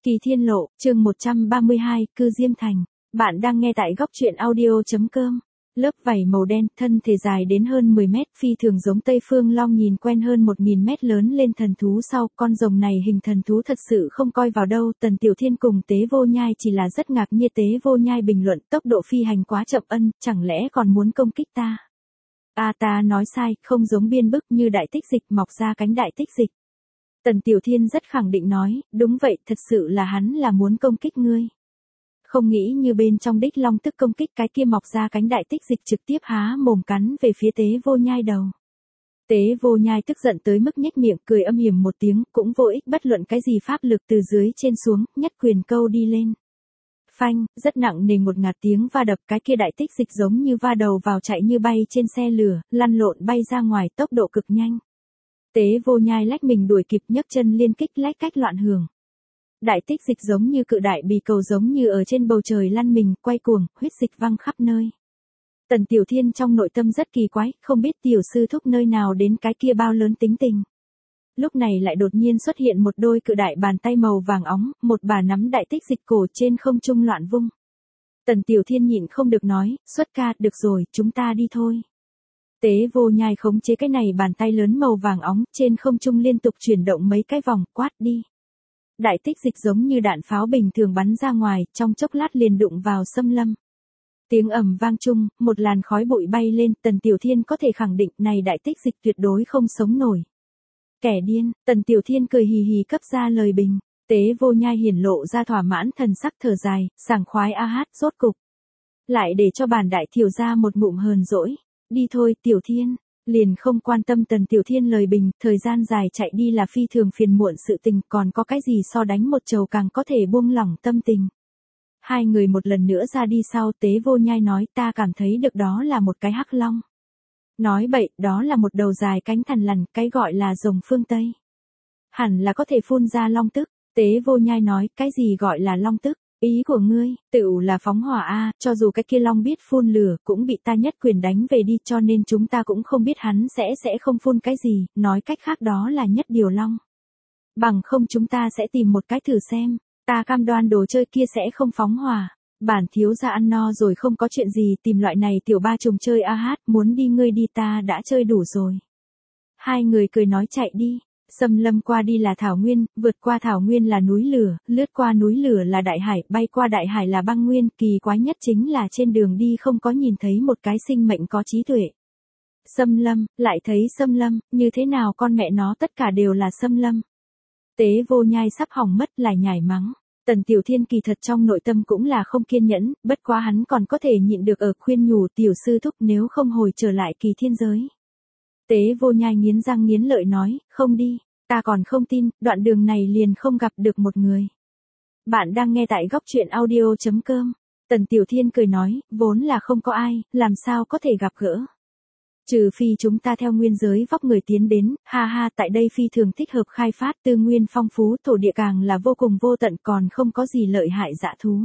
Kỳ Thiên Lộ, chương 132, Cư Diêm Thành. Bạn đang nghe tại góc truyện audio.com. Lớp vảy màu đen, thân thể dài đến hơn 10 mét, phi thường giống Tây Phương Long nhìn quen hơn 1000 mét lớn lên thần thú sau, con rồng này hình thần thú thật sự không coi vào đâu, Tần Tiểu Thiên cùng Tế Vô Nhai chỉ là rất ngạc nhiên. Tế Vô Nhai bình luận tốc độ phi hành quá chậm chẳng lẽ còn muốn công kích ta? Ta nói sai, không giống biên bức như đại tích dịch mọc ra cánh đại tích dịch. Tần Tiểu Thiên rất khẳng định nói, đúng vậy, thật sự là hắn là muốn công kích ngươi. Không nghĩ như bên trong đích long tức công kích cái kia mọc ra cánh đại tích dịch trực tiếp há mồm cắn về phía Tế Vô Nhai đầu. Tế Vô Nhai tức giận tới mức nhếch miệng cười âm hiểm một tiếng, cũng vô ích bất luận cái gì pháp lực từ dưới trên xuống, nhất quyền câu đi lên. Phanh, rất nặng nề một ngạt tiếng va đập, cái kia đại tích dịch giống như va đầu vào chạy như bay trên xe lửa, lăn lộn bay ra ngoài tốc độ cực nhanh. Tế Vô Nhai lách mình đuổi kịp nhấc chân liên kích lách cách loạn hưởng. Đại tích dịch giống như cự đại bì cầu giống như ở trên bầu trời lăn mình, quay cuồng, huyết dịch văng khắp nơi. Tần Tiểu Thiên trong nội tâm rất kỳ quái, không biết tiểu sư thúc nơi nào đến cái kia bao lớn tính tình. Lúc này lại đột nhiên xuất hiện một đôi cự đại bàn tay màu vàng óng, một bà nắm đại tích dịch cổ trên không trung loạn vung. Tần Tiểu Thiên nhịn không được nói, xuất ca, được rồi, chúng ta đi thôi. Tế Vô Nhai khống chế cái này bàn tay lớn màu vàng óng, trên không trung liên tục chuyển động mấy cái vòng, quát đi. Đại tích dịch giống như đạn pháo bình thường bắn ra ngoài, trong chốc lát liền đụng vào xâm lâm. Tiếng ầm vang chung, một làn khói bụi bay lên, Tần Tiểu Thiên có thể khẳng định này đại tích dịch tuyệt đối không sống nổi. Kẻ điên, Tần Tiểu Thiên cười hì hì cấp ra lời bình. Tế Vô Nhai hiển lộ ra thỏa mãn thần sắc thở dài, sảng khoái a hát, rốt cục. Lại để cho bản đại thiểu ra một ngụm hờn dỗi. Đi thôi Tiểu Thiên, liền không quan tâm Tần Tiểu Thiên lời bình, thời gian dài chạy đi là phi thường phiền muộn sự tình, còn có cái gì so đánh một trầu càng có thể buông lỏng tâm tình. Hai người một lần nữa ra đi sau, Tế Vô Nhai nói, ta cảm thấy được đó là một cái hắc long. Nói bậy, đó là một đầu dài cánh thằn lằn, cái gọi là rồng phương Tây. Hẳn là có thể phun ra long tức. Tế Vô Nhai nói, cái gì gọi là long tức? Ý của ngươi, tựu là phóng hỏa a, cho dù cái kia long biết phun lửa, cũng bị ta nhất quyền đánh về đi, cho nên chúng ta cũng không biết hắn sẽ không phun cái gì, nói cách khác đó là nhất điều long. Bằng không chúng ta sẽ tìm một cái thử xem, ta cam đoan đồ chơi kia sẽ không phóng hỏa. Bản thiếu gia ăn no rồi không có chuyện gì, tìm loại này tiểu ba trùng chơi a hát, muốn đi ngươi đi, ta đã chơi đủ rồi. Hai người cười nói chạy đi. Xâm lâm qua đi là thảo nguyên, vượt qua thảo nguyên là núi lửa, lướt qua núi lửa là đại hải, bay qua đại hải là băng nguyên, kỳ quái nhất chính là trên đường đi không có nhìn thấy một cái sinh mệnh có trí tuệ. Xâm lâm, lại thấy xâm lâm, như thế nào con mẹ nó tất cả đều là xâm lâm. Tế Vô Nhai sắp hỏng mất lại nhảy mắng. Tần Tiểu Thiên kỳ thật trong nội tâm cũng là không kiên nhẫn, bất quá hắn còn có thể nhịn được ở khuyên nhủ tiểu sư thúc nếu không hồi trở lại kỳ thiên giới. Tế Vô Nhai nghiến răng nghiến lợi nói, không đi, ta còn không tin, đoạn đường này liền không gặp được một người. Bạn đang nghe tại góc truyện audio.com. Tần Tiểu Thiên cười nói, vốn là không có ai, làm sao có thể gặp gỡ. Trừ phi chúng ta theo nguyên giới vóc người tiến đến, ha ha, tại đây phi thường thích hợp khai phát, tư nguyên phong phú, thổ địa càng là vô cùng vô tận, còn không có gì lợi hại dã thú.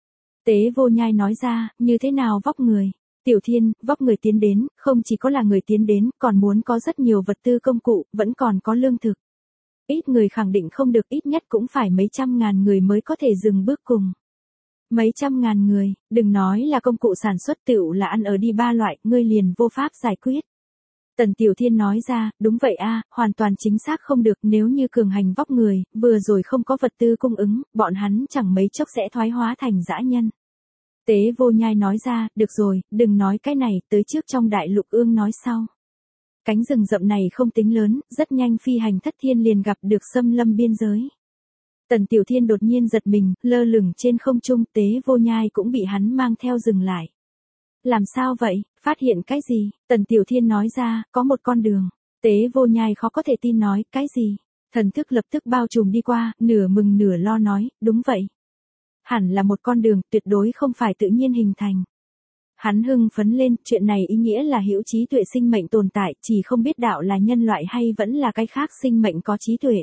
Tế Vô Nhai nói ra, như thế nào vóc người? Tiểu Thiên, vóc người tiến đến, không chỉ có là người tiến đến, còn muốn có rất nhiều vật tư công cụ, vẫn còn có lương thực. Ít người khẳng định không được, ít nhất cũng phải mấy trăm ngàn người mới có thể dừng bước cùng. Mấy trăm ngàn người, đừng nói là công cụ sản xuất, tựu là ăn ở đi ba loại, ngươi liền vô pháp giải quyết. Tần Tiểu Thiên nói ra, đúng vậy a, hoàn toàn chính xác không được, nếu như cường hành vóc người, vừa rồi không có vật tư cung ứng, bọn hắn chẳng mấy chốc sẽ thoái hóa thành dã nhân. Tế Vô Nhai nói ra, được rồi, đừng nói cái này, tới trước trong đại lục ương nói sau. Cánh rừng rậm này không tính lớn, rất nhanh phi hành Thất Thiên liền gặp được xâm lâm biên giới. Tần Tiểu Thiên đột nhiên giật mình, lơ lửng trên không trung, Tế Vô Nhai cũng bị hắn mang theo dừng lại. Làm sao vậy, phát hiện cái gì? Tần Tiểu Thiên nói ra, có một con đường. Tế Vô Nhai khó có thể tin nói, cái gì? Thần thức lập tức bao trùm đi qua, nửa mừng nửa lo nói, đúng vậy. Hẳn là một con đường, tuyệt đối không phải tự nhiên hình thành. Hắn hưng phấn lên, chuyện này ý nghĩa là hữu trí tuệ sinh mệnh tồn tại, chỉ không biết đạo là nhân loại hay vẫn là cái khác sinh mệnh có trí tuệ.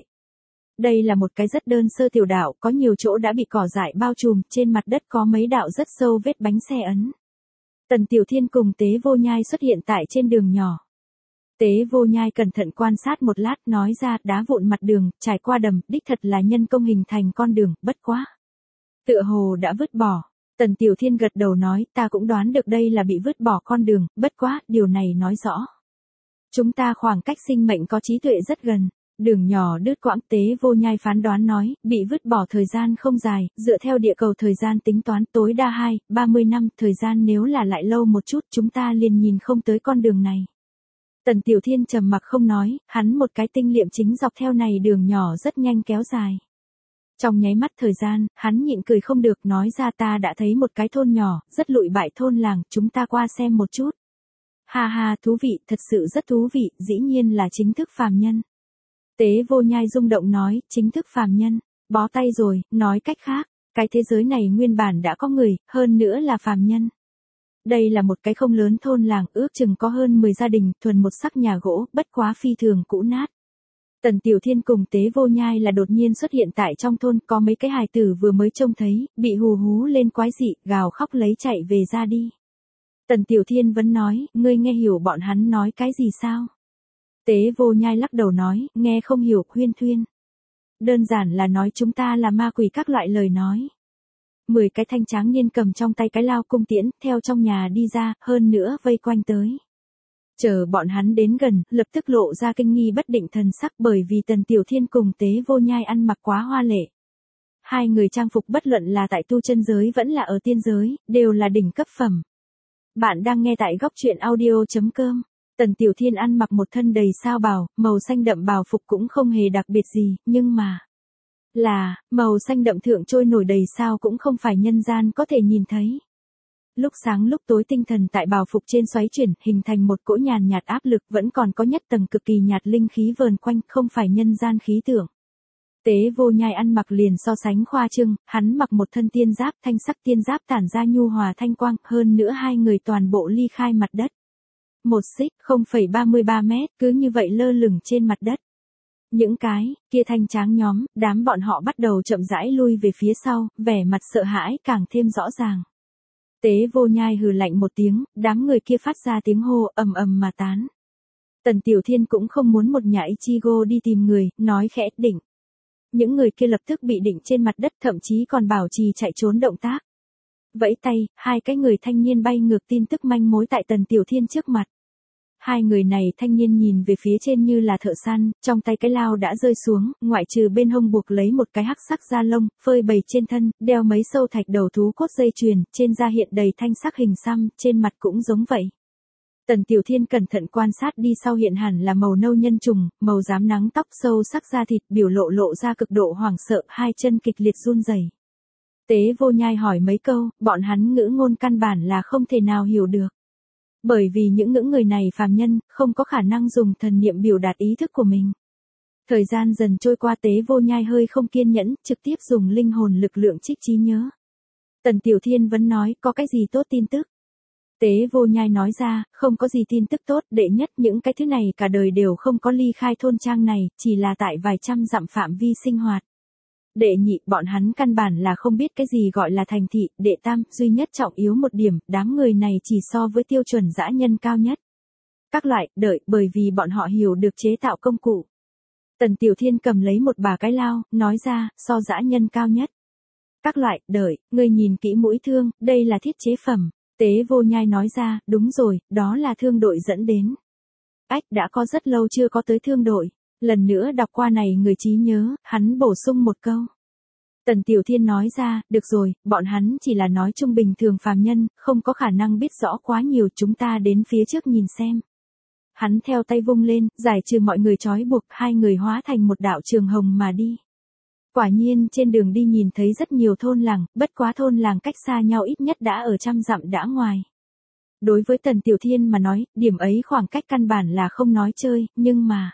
Đây là một cái rất đơn sơ tiểu đạo, có nhiều chỗ đã bị cỏ dại bao trùm, trên mặt đất có mấy đạo rất sâu vết bánh xe ấn. Tần Tiểu Thiên cùng Tế Vô Nhai xuất hiện tại trên đường nhỏ. Tế Vô Nhai cẩn thận quan sát một lát nói ra đá vụn mặt đường, trải qua đầm, đích thật là nhân công hình thành con đường, bất quá. Tựa hồ đã vứt bỏ. Tần Tiểu Thiên gật đầu nói ta cũng đoán được đây là bị vứt bỏ con đường, bất quá, điều này nói rõ. Chúng ta khoảng cách sinh mệnh có trí tuệ rất gần. Đường nhỏ đứt quãng. Tế Vô Nhai phán đoán nói, bị vứt bỏ thời gian không dài, dựa theo địa cầu thời gian tính toán tối đa 30 năm, thời gian nếu là lại lâu một chút chúng ta liền nhìn không tới con đường này. Tần Tiểu Thiên trầm mặc không nói, hắn một cái tinh liệm chính dọc theo này đường nhỏ rất nhanh kéo dài. Trong nháy mắt thời gian, hắn nhịn cười không được nói ra ta đã thấy một cái thôn nhỏ, rất lụi bại thôn làng, chúng ta qua xem một chút. Ha ha, thú vị, thật sự rất thú vị, dĩ nhiên là chính thức phàm nhân. Tế Vô Nhai rung động nói, chính thức phàm nhân, bó tay rồi, nói cách khác, cái thế giới này nguyên bản đã có người, hơn nữa là phàm nhân. Đây là một cái không lớn thôn làng, ước chừng có hơn 10 gia đình, thuần một sắc nhà gỗ, bất quá phi thường cũ nát. Tần Tiểu Thiên cùng Tế Vô Nhai là đột nhiên xuất hiện tại trong thôn, có mấy cái hài tử vừa mới trông thấy, bị hù hú lên quái dị, gào khóc lấy chạy về ra đi. Tần Tiểu Thiên vẫn nói, ngươi nghe hiểu bọn hắn nói cái gì sao? Tế Vô Nhai lắc đầu nói, nghe không hiểu, huyên thuyên. Đơn giản là nói chúng ta là ma quỷ các loại lời nói. 10 cái thanh tráng niên cầm trong tay cái lao cung tiễn, theo trong nhà đi ra, hơn nữa vây quanh tới. Chờ bọn hắn đến gần, lập tức lộ ra kinh nghi bất định thần sắc bởi vì Tần Tiểu Thiên cùng Tế Vô Nhai ăn mặc quá hoa lệ. Hai người trang phục bất luận là tại tu chân giới vẫn là ở tiên giới, đều là đỉnh cấp phẩm. Bạn đang nghe tại góc truyện audio.com. Tần Tiểu Thiên ăn mặc một thân đầy sao bào, màu xanh đậm bào phục cũng không hề đặc biệt gì, nhưng mà màu xanh đậm thượng trôi nổi đầy sao cũng không phải nhân gian có thể nhìn thấy. Lúc sáng lúc tối tinh thần tại bào phục trên xoáy chuyển, hình thành một cỗ nhàn nhạt áp lực, vẫn còn có nhất tầng cực kỳ nhạt linh khí vờn quanh, không phải nhân gian khí tượng. Tế Vô Nhai ăn mặc liền so sánh khoa trương, hắn mặc một thân tiên giáp, thanh sắc tiên giáp tản ra nhu hòa thanh quang, hơn nữa hai người toàn bộ ly khai mặt đất. Một xích 0,33 mét, cứ như vậy lơ lửng trên mặt đất. Những cái kia thanh tráng nhóm, đám bọn họ bắt đầu chậm rãi lui về phía sau, vẻ mặt sợ hãi càng thêm rõ ràng. Tế Vô Nhai hừ lạnh một tiếng, đám người kia phát ra tiếng hô ầm ầm mà tán. Tần Tiểu Thiên cũng không muốn một nhà Ichigo đi tìm người, nói khẽ định. Những người kia lập tức bị định trên mặt đất, thậm chí còn bảo trì chạy trốn động tác. Vẫy tay, hai cái người thanh niên bay ngược tin tức manh mối tại Tần Tiểu Thiên trước mặt. Hai người này thanh niên nhìn về phía trên như là thợ săn, trong tay cái lao đã rơi xuống, ngoại trừ bên hông buộc lấy một cái hắc sắc da lông, phơi bày trên thân, đeo mấy sâu thạch đầu thú cốt dây chuyền, trên da hiện đầy thanh sắc hình xăm, trên mặt cũng giống vậy. Tần Tiểu Thiên cẩn thận quan sát đi sau hiện hẳn là màu nâu nhân trùng, màu rám nắng tóc sâu sắc da thịt, biểu lộ ra cực độ hoảng sợ, hai chân kịch liệt run rẩy. Tế Vô Nhai hỏi mấy câu, bọn hắn ngữ ngôn căn bản là không thể nào hiểu được. Bởi vì những ngữ người này phàm nhân, không có khả năng dùng thần niệm biểu đạt ý thức của mình. Thời gian dần trôi qua Tế Vô Nhai hơi không kiên nhẫn, trực tiếp dùng linh hồn lực lượng trích trí nhớ. Tần Tiểu Thiên vẫn nói, có cái gì tốt tin tức? Tế Vô Nhai nói ra, không có gì tin tức tốt, đệ nhất những cái thứ này cả đời đều không có ly khai thôn trang này, chỉ là tại vài trăm dặm phạm vi sinh hoạt. Đệ nhị, bọn hắn căn bản là không biết cái gì gọi là thành thị. Đệ tam, duy nhất trọng yếu một điểm, đám người này chỉ so với tiêu chuẩn dã nhân cao nhất. Các loại, đợi, bởi vì bọn họ hiểu được chế tạo công cụ. Tần Tiểu Thiên cầm lấy một bà cái lao, nói ra, so dã nhân cao nhất. Các loại, đợi, ngươi nhìn kỹ mũi thương, đây là thiết chế phẩm. Tế Vô Nhai nói ra, đúng rồi, đó là thương đội dẫn đến. Ách, đã có rất lâu chưa có tới thương đội. Lần nữa đọc qua này người trí nhớ, hắn bổ sung một câu. Tần Tiểu Thiên nói ra, được rồi, bọn hắn chỉ là nói chung bình thường phàm nhân, không có khả năng biết rõ quá nhiều, chúng ta đến phía trước nhìn xem. Hắn theo tay vung lên, giải trừ mọi người trói buộc, hai người hóa thành một đạo trường hồng mà đi. Quả nhiên trên đường đi nhìn thấy rất nhiều thôn làng, bất quá thôn làng cách xa nhau ít nhất đã ở trăm dặm đã ngoài. Đối với Tần Tiểu Thiên mà nói, điểm ấy khoảng cách căn bản là không nói chơi, nhưng mà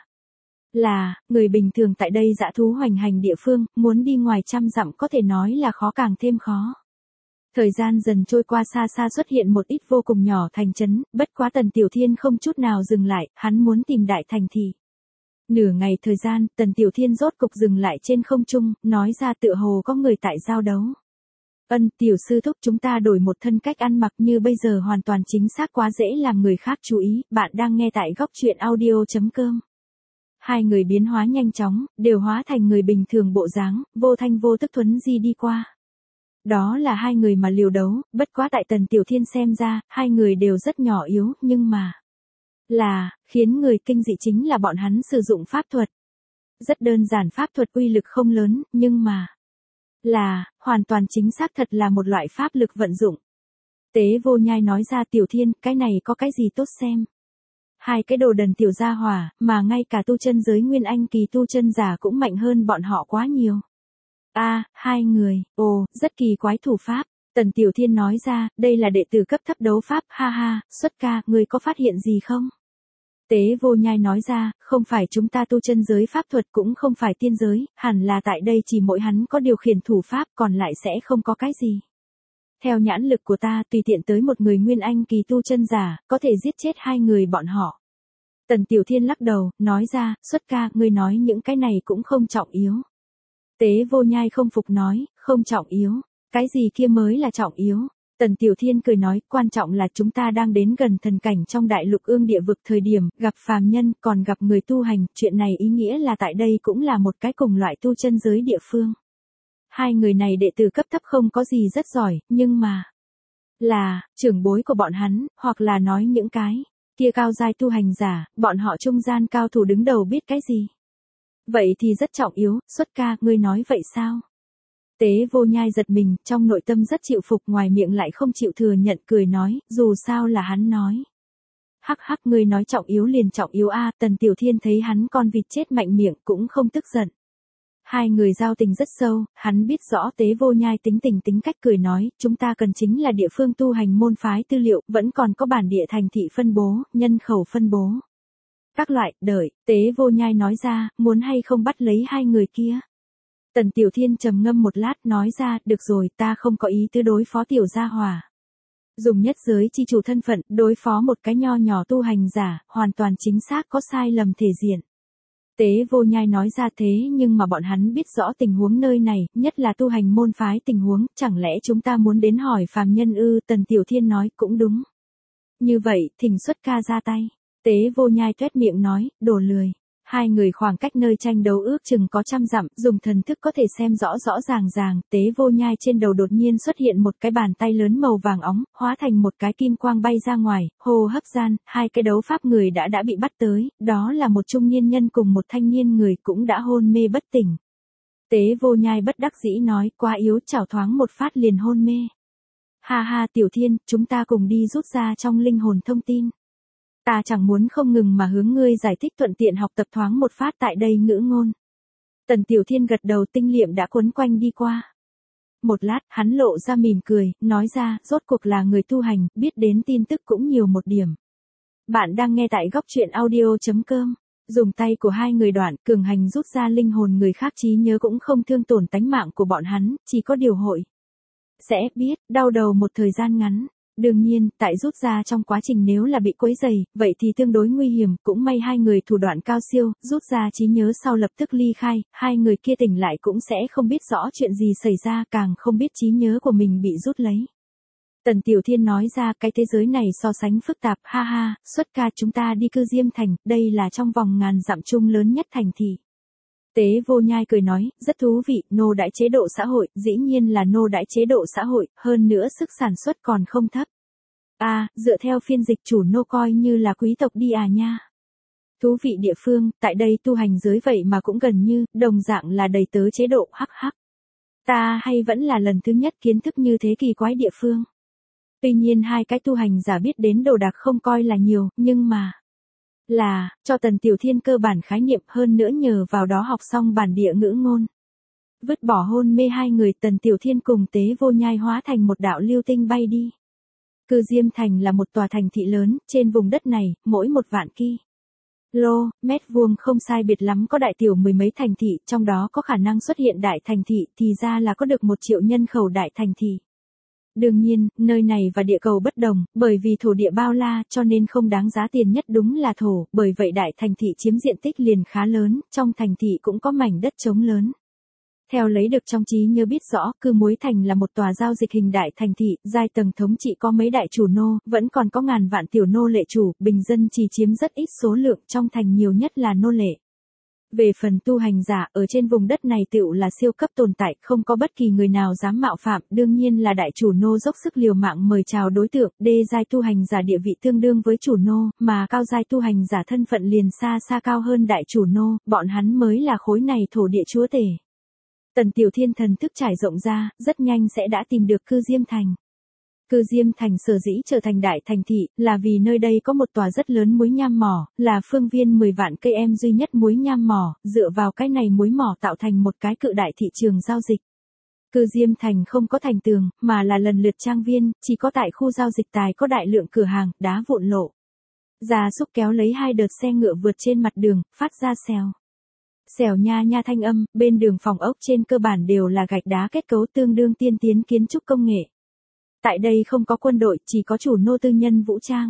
người bình thường tại đây dã thú hoành hành địa phương, muốn đi ngoài trăm dặm có thể nói là khó càng thêm khó. Thời gian dần trôi qua xa xa xuất hiện một ít vô cùng nhỏ thành trấn, bất quá Tần Tiểu Thiên không chút nào dừng lại, hắn muốn tìm đại thành thị. Nửa ngày thời gian, Tần Tiểu Thiên rốt cục dừng lại trên không trung, nói ra tựa hồ có người tại giao đấu. Tiểu sư thúc, chúng ta đổi một thân cách ăn mặc như bây giờ hoàn toàn chính xác quá dễ làm người khác chú ý, bạn đang nghe tại góc truyện audio.com. Hai người biến hóa nhanh chóng, đều hóa thành người bình thường bộ dáng, vô thanh vô tức thuấn di đi qua. Đó là hai người mà liều đấu, bất quá tại Tần Tiểu Thiên xem ra, hai người đều rất nhỏ yếu, nhưng mà khiến người kinh dị chính là bọn hắn sử dụng pháp thuật. Rất đơn giản, pháp thuật uy lực không lớn, nhưng mà hoàn toàn chính xác thật là một loại pháp lực vận dụng. Tế Vô Nhai nói ra, Tiểu Thiên, cái này có cái gì tốt xem? Hai cái đồ đần tiểu gia hỏa, mà ngay cả tu chân giới nguyên anh kỳ tu chân giả cũng mạnh hơn bọn họ quá nhiều. Hai người, rất kỳ quái thủ pháp. Tần Tiểu Thiên nói ra, đây là đệ tử cấp thấp đấu pháp, ha ha, Xuất ca, ngươi có phát hiện gì không? Tế Vô Nhai nói ra, không phải chúng ta tu chân giới pháp thuật, cũng không phải tiên giới, hẳn là tại đây chỉ mỗi hắn có điều khiển thủ pháp, còn lại sẽ không có cái gì. Theo nhãn lực của ta, tùy tiện tới một người nguyên anh kỳ tu chân giả, có thể giết chết hai người bọn họ. Tần Tiểu Thiên lắc đầu, nói ra, Xuất ca, ngươi nói những cái này cũng không trọng yếu. Tế Vô Nhai không phục nói, không trọng yếu, cái gì kia mới là trọng yếu. Tần Tiểu Thiên cười nói, quan trọng là chúng ta đang đến gần thần cảnh trong đại lục ương địa vực thời điểm, gặp phàm nhân, còn gặp người tu hành, chuyện này ý nghĩa là tại đây cũng là một cái cùng loại tu chân giới địa phương. Hai người này đệ tử cấp thấp không có gì rất giỏi, nhưng mà trưởng bối của bọn hắn, hoặc là nói những cái kia cao giai tu hành giả, bọn họ trung gian cao thủ đứng đầu biết cái gì. Vậy thì rất trọng yếu, Xuất ca, ngươi nói vậy sao? Tế Vô Nhai giật mình, trong nội tâm rất chịu phục, ngoài miệng lại không chịu thừa nhận, cười nói, dù sao là hắn nói. Hắc hắc, ngươi nói trọng yếu liền trọng yếu a. Tần Tiểu Thiên thấy hắn con vịt chết mạnh miệng cũng không tức giận. Hai người giao tình rất sâu, hắn biết rõ Tế Vô Nhai tính tình tính cách, cười nói, chúng ta cần chính là địa phương tu hành môn phái tư liệu, vẫn còn có bản địa thành thị phân bố, nhân khẩu phân bố. Các loại, đợi, Tế Vô Nhai nói ra, muốn hay không bắt lấy hai người kia. Tần Tiểu Thiên trầm ngâm một lát, nói ra, được rồi, ta không có ý tứ đối phó tiểu gia hỏa. Dùng nhất giới chi chủ thân phận, đối phó một cái nho nhỏ tu hành giả, hoàn toàn chính xác có sai lầm thể diện. Tế Vô Nhai nói ra, thế nhưng mà bọn hắn biết rõ tình huống nơi này, nhất là tu hành môn phái tình huống, chẳng lẽ chúng ta muốn đến hỏi phàm nhân ư? Tần Tiểu Thiên nói, cũng đúng. Như vậy, thỉnh Xuất ca ra tay. Tế Vô Nhai tuét miệng nói, đồ lười. Hai người khoảng cách nơi tranh đấu ước chừng có 100 dặm, dùng thần thức có thể xem rõ rõ ràng. Tế Vô Nhai trên đầu đột nhiên xuất hiện một cái bàn tay lớn màu vàng óng, hóa thành một cái kim quang bay ra ngoài, hô hấp gian, hai cái đấu pháp người đã bị bắt tới, đó là một trung niên nhân cùng một thanh niên người cũng đã hôn mê bất tỉnh. Tế Vô Nhai bất đắc dĩ nói, quá yếu, chảo thoáng một phát liền hôn mê. Ha ha, Tiểu Thiên, chúng ta cùng đi rút ra trong linh hồn thông tin. Ta chẳng muốn không ngừng mà hướng ngươi giải thích, thuận tiện học tập thoáng một phát tại đây ngữ ngôn. Tần Tiểu Thiên gật đầu, tinh liệm đã quấn quanh đi qua. Một lát, hắn lộ ra mỉm cười, nói ra, rốt cuộc là người tu hành, biết đến tin tức cũng nhiều một điểm. Bạn đang nghe tại góc truyện audio.com. Dùng tay của hai người đoạn, cường hành rút ra linh hồn người khác, trí nhớ cũng không thương tổn tánh mạng của bọn hắn, chỉ có điều hội sẽ biết, đau đầu một thời gian ngắn. Đương nhiên, tại rút ra trong quá trình nếu là bị quấy rầy, vậy thì tương đối nguy hiểm, cũng may hai người thủ đoạn cao siêu, rút ra trí nhớ sau lập tức ly khai, hai người kia tỉnh lại cũng sẽ không biết rõ chuyện gì xảy ra, càng không biết trí nhớ của mình bị rút lấy. Tần Tiểu Thiên nói ra, cái thế giới này so sánh phức tạp, ha ha, Xuất ca, chúng ta đi Cư Diêm Thành, đây là trong vòng ngàn dặm chung lớn nhất thành thị. Tế Vô Nhai cười nói, rất thú vị, nô đãi chế độ xã hội, dĩ nhiên là nô đãi chế độ xã hội, hơn nữa sức sản xuất còn không thấp. Dựa theo phiên dịch chủ nô coi như là quý tộc đi nha. Thú vị địa phương, tại đây tu hành giới vậy mà cũng gần như, đồng dạng là đầy tớ chế độ, hắc hắc. Ta hay vẫn là lần thứ nhất kiến thức như thế kỳ quái địa phương. Tuy nhiên hai cái tu hành giả biết đến đồ đạc không coi là nhiều, nhưng mà cho Tần Tiểu Thiên cơ bản khái niệm, hơn nữa nhờ vào đó học xong bản địa ngữ ngôn. Vứt bỏ hôn mê hai người, Tần Tiểu Thiên cùng Tế Vô Nhai hóa thành một đạo lưu tinh bay đi. Cư Diêm Thành là một tòa thành thị lớn, trên vùng đất này, mỗi một vạn mét vuông không sai biệt lắm có đại tiểu mười mấy thành thị, trong đó có khả năng xuất hiện đại thành thị, thì ra là có được 1 triệu nhân khẩu đại thành thị. Đương nhiên, nơi này và địa cầu bất đồng, bởi vì thổ địa bao la cho nên không đáng giá tiền nhất đúng là thổ, bởi vậy đại thành thị chiếm diện tích liền khá lớn, trong thành thị cũng có mảnh đất trống lớn. Theo lấy được trong trí nhớ biết rõ, Cư Muối Thành là một tòa giao dịch hình đại thành thị, giai tầng thống trị có mấy đại chủ nô, vẫn còn có ngàn vạn tiểu nô lệ chủ, bình dân chỉ chiếm rất ít số lượng, trong thành nhiều nhất là nô lệ. Về phần tu hành giả, ở trên vùng đất này tựu là siêu cấp tồn tại, không có bất kỳ người nào dám mạo phạm, đương nhiên là đại chủ nô dốc sức liều mạng mời chào đối tượng, đê giai tu hành giả địa vị tương đương với chủ nô, mà cao giai tu hành giả thân phận liền xa xa cao hơn đại chủ nô, bọn hắn mới là khối này thổ địa chúa tể. Tần Tiểu Thiên thần thức trải rộng ra, rất nhanh sẽ đã tìm được Cư Diêm Thành. Cư Diêm Thành sở dĩ trở thành đại thành thị, là vì nơi đây có một tòa rất lớn muối nham mỏ, là phương viên 10 vạn cây em duy nhất muối nham mỏ, dựa vào cái này muối mỏ tạo thành một cái cự đại thị trường giao dịch. Cư Diêm Thành không có thành tường, mà là lần lượt trang viên, chỉ có tại khu giao dịch tài có đại lượng cửa hàng, đá vụn lộ. Gia súc kéo lấy 2 đợt xe ngựa vượt trên mặt đường, phát ra xèo. Xèo nha nha thanh âm, bên đường phòng ốc trên cơ bản đều là gạch đá kết cấu tương đương tiên tiến kiến trúc công nghệ. Tại đây không có quân đội, chỉ có chủ nô tư nhân vũ trang.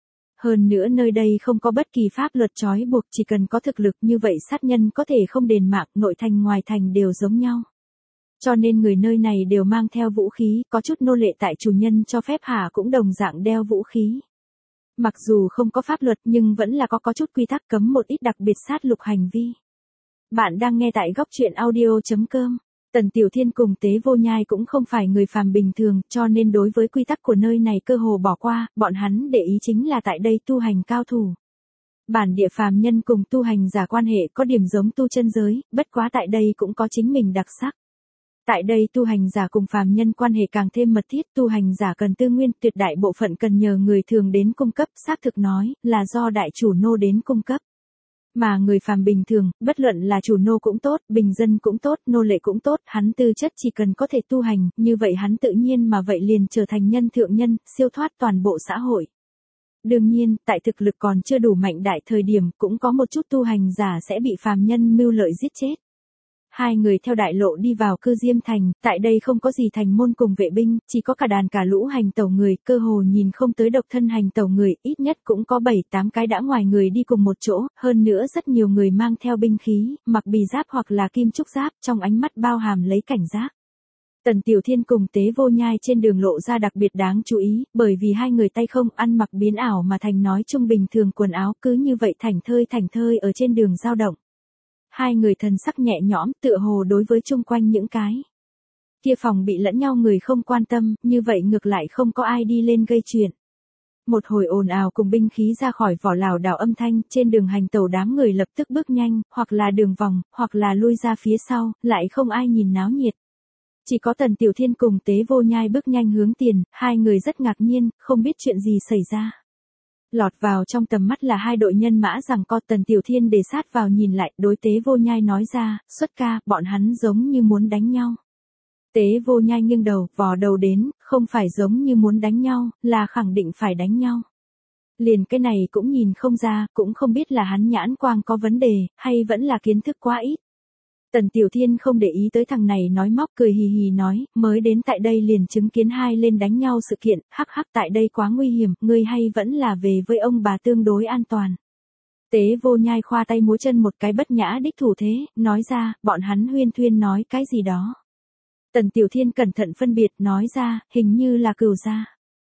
Hơn nữa nơi đây không có bất kỳ pháp luật trói buộc, chỉ cần có thực lực như vậy sát nhân có thể không đền mạng, nội thành ngoài thành đều giống nhau. Cho nên người nơi này đều mang theo vũ khí, có chút nô lệ tại chủ nhân cho phép hạ cũng đồng dạng đeo vũ khí. Mặc dù không có pháp luật nhưng vẫn là có chút quy tắc cấm một ít đặc biệt sát lục hành vi. Bạn đang nghe tại góc truyện audio.com. Tần Tiểu Thiên cùng Tế Vô Nhai cũng không phải người phàm bình thường, cho nên đối với quy tắc của nơi này cơ hồ bỏ qua, bọn hắn để ý chính là tại đây tu hành cao thủ. Bản địa phàm nhân cùng tu hành giả quan hệ có điểm giống tu chân giới, bất quá tại đây cũng có chính mình đặc sắc. Tại đây tu hành giả cùng phàm nhân quan hệ càng thêm mật thiết, tu hành giả cần tư nguyên, tuyệt đại bộ phận cần nhờ người thường đến cung cấp, xác thực nói, là do đại chủ nô đến cung cấp. Mà người phàm bình thường, bất luận là chủ nô cũng tốt, bình dân cũng tốt, nô lệ cũng tốt, hắn tư chất chỉ cần có thể tu hành, như vậy hắn tự nhiên mà vậy liền trở thành nhân thượng nhân, siêu thoát toàn bộ xã hội. Đương nhiên, tại thực lực còn chưa đủ mạnh đại thời điểm, cũng có một chút tu hành giả sẽ bị phàm nhân mưu lợi giết chết. Hai người theo đại lộ đi vào Cư Diêm Thành, tại đây không có gì thành môn cùng vệ binh, chỉ có cả đàn cả lũ hành tẩu người, cơ hồ nhìn không tới độc thân hành tẩu người, ít nhất cũng có 7-8 cái đã ngoài người đi cùng một chỗ, hơn nữa rất nhiều người mang theo binh khí, mặc bì giáp hoặc là kim trúc giáp, trong ánh mắt bao hàm lấy cảnh giác. Tần Tiểu Thiên cùng Tế Vô Nhai trên đường lộ ra đặc biệt đáng chú ý, bởi vì hai người tay không ăn mặc biến ảo mà thành nói chung bình thường quần áo cứ như vậy thảnh thơi ở trên đường dao động. Hai người thần sắc nhẹ nhõm, tựa hồ đối với chung quanh những cái kia phòng bị lẫn nhau người không quan tâm, như vậy ngược lại không có ai đi lên gây chuyện. Một hồi ồn ào cùng binh khí ra khỏi vỏ lảo đảo âm thanh, trên đường hành tẩu đám người lập tức bước nhanh, hoặc là đường vòng, hoặc là lui ra phía sau, lại không ai nhìn náo nhiệt. Chỉ có Tần Tiểu Thiên cùng Tế Vô Nhai bước nhanh hướng tiền, hai người rất ngạc nhiên, không biết chuyện gì xảy ra. Lọt vào trong tầm mắt là hai đội nhân mã rằng co. Tần Tiểu Thiên để sát vào nhìn lại, đối Tế Vô Nhai nói ra, xuất ca, bọn hắn giống như muốn đánh nhau. Tế Vô Nhai nghiêng đầu, vò đầu đến, không phải giống như muốn đánh nhau, là khẳng định phải đánh nhau. Liền cái này cũng nhìn không ra, cũng không biết là hắn nhãn quang có vấn đề, hay vẫn là kiến thức quá ít. Tần Tiểu Thiên không để ý tới thằng này nói móc, cười hì hì nói, mới đến tại đây liền chứng kiến hai lên đánh nhau sự kiện, hắc hắc, tại đây quá nguy hiểm, ngươi hay vẫn là về với ông bà tương đối an toàn. Tế Vô Nhai khoa tay múa chân một cái bất nhã đích thủ thế, nói ra, bọn hắn huyên thuyên nói cái gì đó. Tần Tiểu Thiên cẩn thận phân biệt, nói ra, hình như là Cửu gia.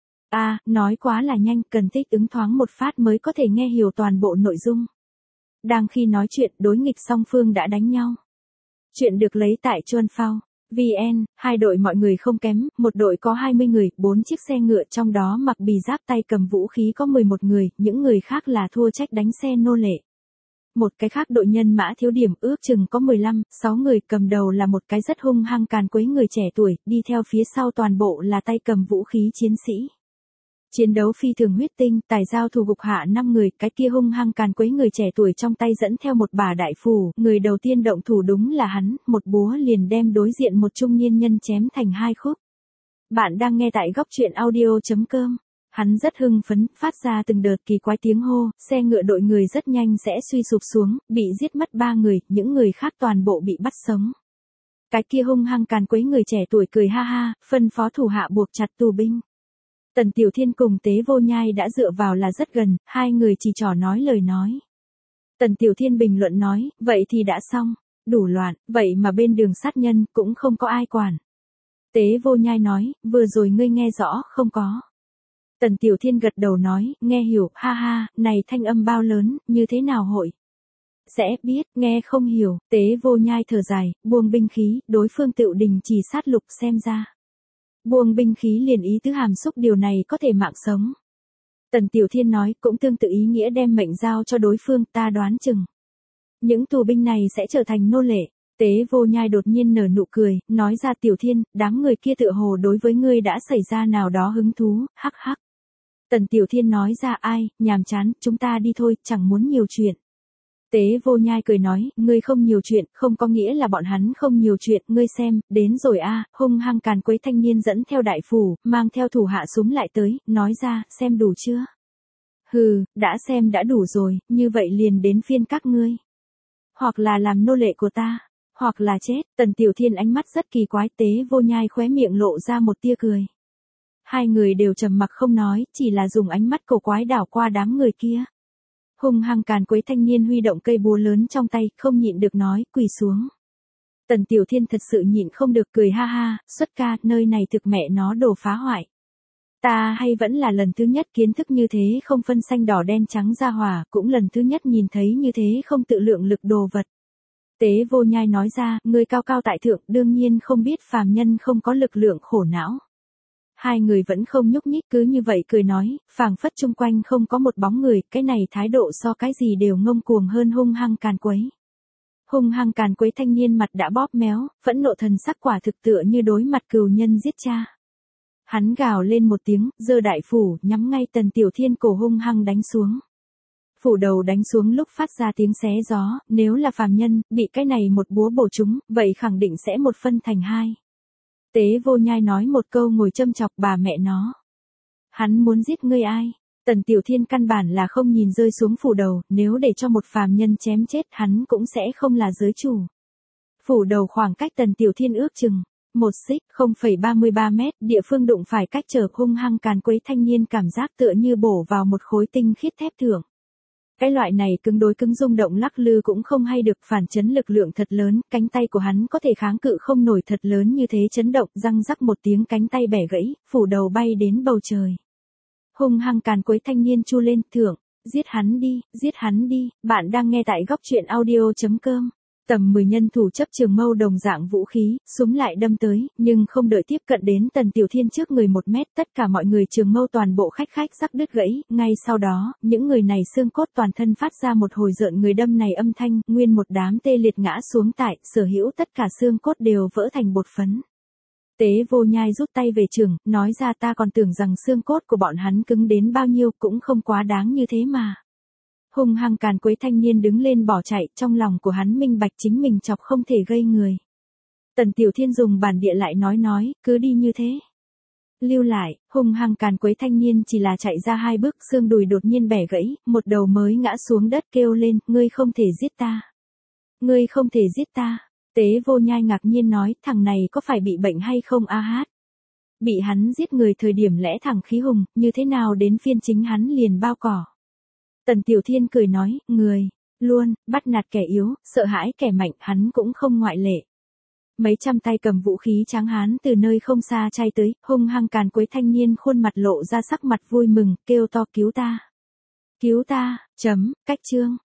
Nói quá là nhanh, cần thích ứng thoáng một phát mới có thể nghe hiểu toàn bộ nội dung. Đang khi nói chuyện, đối nghịch song phương đã đánh nhau. Chuyện được lấy tại Chuan Phao. VN, hai đội mọi người không kém, một đội có 20 người, 4 chiếc xe ngựa, trong đó mặc bì giáp tay cầm vũ khí có 11 người, những người khác là thua trách đánh xe nô lệ. Một cái khác đội nhân mã thiếu điểm ước chừng có 6 người, cầm đầu là một cái rất hung hăng càn quấy người trẻ tuổi, đi theo phía sau toàn bộ là tay cầm vũ khí chiến sĩ. Chiến đấu phi thường huyết tinh, tài giao thủ gục hạ 5 người, cái kia hung hăng càn quấy người trẻ tuổi trong tay dẫn theo một bà đại phù, người đầu tiên động thủ đúng là hắn, một búa liền đem đối diện một trung niên nhân chém thành 2 khúc. Bạn đang nghe tại góc truyện audio.com. Hắn rất hưng phấn, phát ra từng đợt kỳ quái tiếng hô, xe ngựa đội người rất nhanh sẽ suy sụp xuống, bị giết mất 3 người, những người khác toàn bộ bị bắt sống. Cái kia hung hăng càn quấy người trẻ tuổi cười ha ha, phân phó thủ hạ buộc chặt tù binh. Tần Tiểu Thiên cùng Tế Vô Nhai đã dựa vào là rất gần, hai người chỉ trò nói lời nói. Tần Tiểu Thiên bình luận nói, vậy thì đã xong. đủ loạn, vậy mà bên đường sát nhân cũng không có ai quản. Tế Vô Nhai nói, vừa rồi ngươi nghe rõ không có. Tần Tiểu Thiên gật đầu nói, nghe hiểu, ha ha, này thanh âm bao lớn, như thế nào hội? Sẽ biết, nghe không hiểu, Tế Vô Nhai thở dài, buông binh khí, đối phương tự đình chỉ sát lục xem ra. Buông binh khí liền ý tứ hàm xúc điều này có thể mạng sống. Tần Tiểu Thiên nói, cũng tương tự ý nghĩa đem mệnh giao cho đối phương, ta đoán chừng. Những tù binh này sẽ trở thành nô lệ. Tế Vô Nhai đột nhiên nở nụ cười, nói ra Tiểu Thiên, đám người kia tựa hồ đối với ngươi đã xảy ra nào đó hứng thú, hắc hắc. Tần Tiểu Thiên nói ra ai, nhàm chán, chúng ta đi thôi, chẳng muốn nhiều chuyện. Tế Vô Nhai cười nói, ngươi không nhiều chuyện, không có nghĩa là bọn hắn không nhiều chuyện, ngươi xem, đến rồi a, hung hăng càn quấy thanh niên dẫn theo đại phủ, mang theo thủ hạ súng lại tới, nói ra, xem đủ chưa? Hừ, đã xem đã đủ rồi, như vậy liền đến phiên các ngươi. Hoặc là làm nô lệ của ta, hoặc là chết, Tần Tiểu Thiên ánh mắt rất kỳ quái, Tế Vô Nhai khóe miệng lộ ra một tia cười. Hai người đều trầm mặc không nói, chỉ là dùng ánh mắt cổ quái đảo qua đám người kia. Hung hăng càn quấy thanh niên huy động cây búa lớn trong tay, không nhịn được nói, quỳ xuống. Tần Tiểu Thiên thật sự nhịn không được cười ha ha, xuất ca, nơi này thực mẹ nó đồ phá hoại. Ta hay vẫn là lần thứ nhất kiến thức như thế không phân xanh đỏ đen trắng ra hỏa, cũng lần thứ nhất nhìn thấy như thế không tự lượng lực đồ vật. Tế Vô Nhai nói ra, người cao cao tại thượng đương nhiên không biết phàm nhân không có lực lượng khổ não. Hai người vẫn không nhúc nhích cứ như vậy cười nói, phảng phất chung quanh không có một bóng người, cái này thái độ so cái gì đều ngông cuồng hơn hung hăng càn quấy. Hung hăng càn quấy thanh niên mặt đã bóp méo, phẫn nộ thần sắc quả thực tựa như đối mặt cừu nhân giết cha. Hắn gào lên một tiếng, giơ đại phủ, nhắm ngay Tần Tiểu Thiên cổ hung hăng đánh xuống. Phủ đầu đánh xuống lúc phát ra tiếng xé gió, nếu là phàm nhân, bị cái này một búa bổ trúng, vậy khẳng định sẽ một phân thành hai. Tế Vô Nhai nói một câu ngồi châm chọc bà mẹ nó. Hắn muốn giết ngươi ai? Tần Tiểu Thiên căn bản là không nhìn rơi xuống phủ đầu, nếu để cho một phàm nhân chém chết hắn cũng sẽ không là giới chủ. Phủ đầu khoảng cách Tần Tiểu Thiên ước chừng 1,33 mét, địa phương đụng phải cách trở hung hăng càn quấy thanh niên cảm giác tựa như bổ vào một khối tinh khiết thép thượng. Cái loại này cứng đối cứng rung động lắc lư cũng không hay được, phản chấn lực lượng thật lớn, cánh tay của hắn có thể kháng cự không nổi thật lớn như thế, chấn động, răng rắc một tiếng cánh tay bẻ gãy, phủ đầu bay đến bầu trời. Hung hăng càn quấy thanh niên chu lên, thượng, giết hắn đi, bạn đang nghe tại góc truyện audio.com. Tầm 10 nhân thủ chấp trường mâu đồng dạng vũ khí, súng lại đâm tới, nhưng không đợi tiếp cận đến Tần Tiểu Thiên trước người 1 mét, tất cả mọi người trường mâu toàn bộ khách rắc đứt gãy, ngay sau đó, những người này xương cốt toàn thân phát ra một hồi rợn người đâm này âm thanh, nguyên một đám tê liệt ngã xuống tại, sở hữu tất cả xương cốt đều vỡ thành bột phấn. Tế Vô Nhai rút tay về trường, nói ra ta còn tưởng rằng xương cốt của bọn hắn cứng đến bao nhiêu cũng không quá đáng như thế mà. Hung hăng càn quấy thanh niên đứng lên bỏ chạy, trong lòng của hắn minh bạch chính mình chọc không thể gây người. Tần Tiểu Thiên dùng bản địa lại nói, cứ đi như thế. Lưu lại, hung hăng càn quấy thanh niên chỉ là chạy ra 2 bước, xương đùi đột nhiên bẻ gãy, một đầu mới ngã xuống đất kêu lên, ngươi không thể giết ta. Ngươi không thể giết ta. Tế Vô Nhai ngạc nhiên nói, thằng này có phải bị bệnh hay không a hát? Bị hắn giết người thời điểm lẽ thẳng khí hùng, như thế nào đến phiên chính hắn liền bao cỏ. Tần Tiểu Thiên cười nói, người, luôn, bắt nạt kẻ yếu, sợ hãi kẻ mạnh, hắn cũng không ngoại lệ. Mấy trăm tay cầm vũ khí tráng hán từ nơi không xa chay tới, hung hăng càn quấy thanh niên khuôn mặt lộ ra sắc mặt vui mừng, kêu to cứu ta. Cứu ta, cách chương.